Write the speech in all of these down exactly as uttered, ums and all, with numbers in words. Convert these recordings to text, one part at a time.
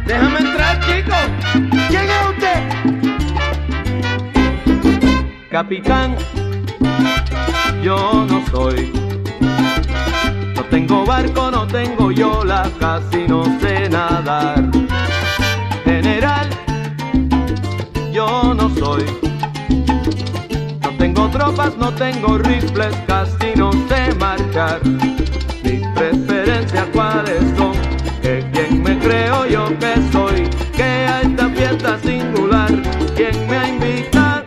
Déjame entrar, chico. ¿Quién es usted? Capitán, yo no soy. No tengo barco, no tengo yola, casi no sé nadar. General, yo no soy. No tengo tropas, no tengo rifles, casi no sé marchar. Mis preferencias cuáles son, que quién me creo yo que soy, que a esta fiesta singular, quién me ha invitado.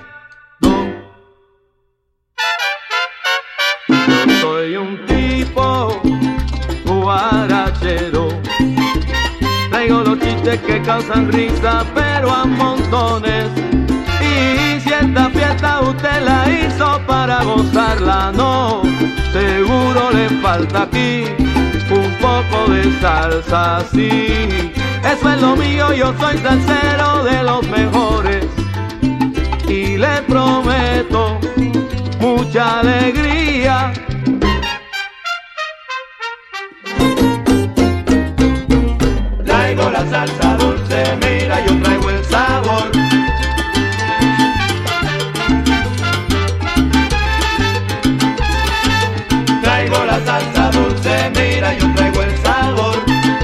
Soy un tipo guarachero, traigo los chistes que causan risa, pero a montones. Y si esta fiesta usted la hizo para gozarla, no, seguro le falta aquí un poco de salsa, sí. Eso es lo mío, yo soy salsero de los mejores y le prometo mucha alegría. Traigo la salsa dulce, mira, yo traigo el sabor. Traigo la salsa dulce, mira, yo traigo el sabor.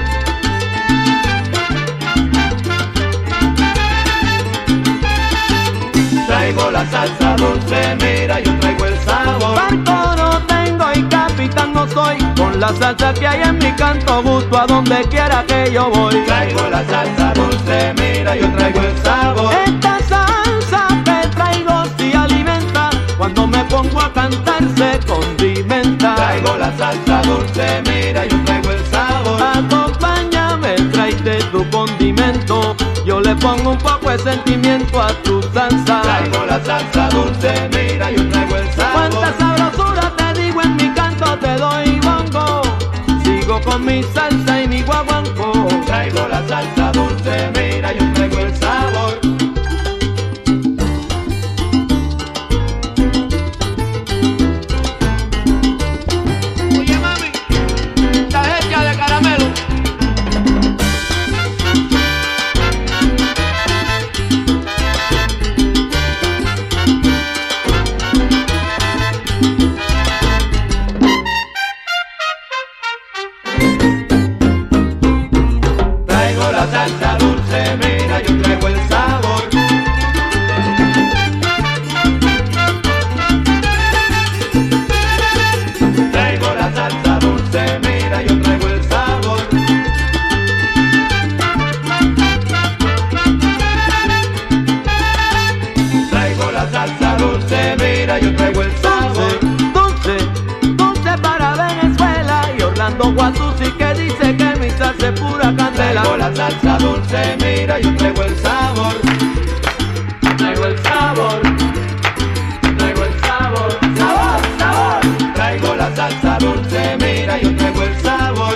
Traigo la salsa dulce, mira, yo traigo el sabor. Barco no tengo y capitán no soy, con la salsa que hay en mi canto gusto a donde quiera que yo voy. Traigo la salsa dulce, mira, yo traigo el sabor. Esta salsa que traigo sí alimenta, cuando me pongo a cantar se condimenta. Traigo la salsa dulce, mira, yo traigo el sabor. Acompáñame, tráete tu condimento, yo le pongo un poco de sentimiento a tu salsa. Traigo la salsa dulce, mira, yo traigo el sabor. Cuánta sabrosura te digo en mi canto, te doy bongo, sigo con mi salsa y mi guaguancó. Traigo la salsa dulce, mira, yo traigo el sabor. Oye, mami, estás hecha de caramelo. Traigo la salsa dulce, mira, yo traigo el sabor. Traigo la salsa dulce, mira, yo traigo el sabor. Traigo la salsa dulce, mira, yo traigo el sabor. Dulce, dulce para Venezuela y Orlando Guatusi que dice que mi salsa es pura candela. Traigo la salsa dulce, mira, yo traigo el sabor. Traigo el sabor. Traigo el sabor. Sabor, sabor. Traigo la salsa dulce, mira, yo traigo el sabor.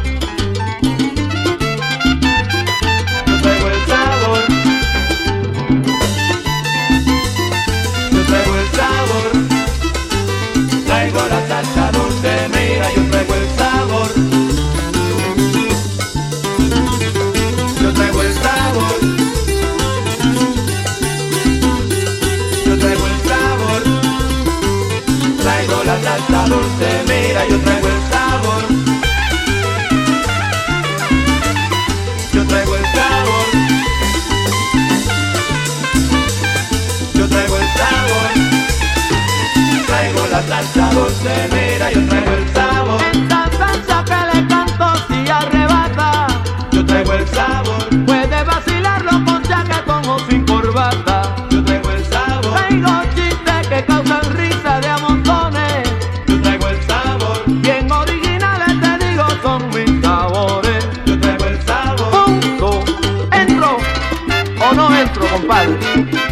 Yo traigo el sabor. Yo traigo el sabor. Traigo la salsa dulce, mira, yo traigo el sabor. Yo traigo el sabor. Yo traigo el sabor. Traigo la salsa dulce, mira, yo traigo el sabor. Yo traigo el sabor. Yo traigo el sabor. Traigo la salsa dulce, mira, yo traigo el sabor. Esta salsa que le canto si arrebata, Yo traigo el sabor. puede vacilarlo con chaquetón o sin corbata. Yo traigo el sabor. Traigo chistes que causan risa de a montones, Yo traigo el sabor. bien originales te digo son mis sabores. Yo traigo el sabor. Punto, entro o no entro, compadre.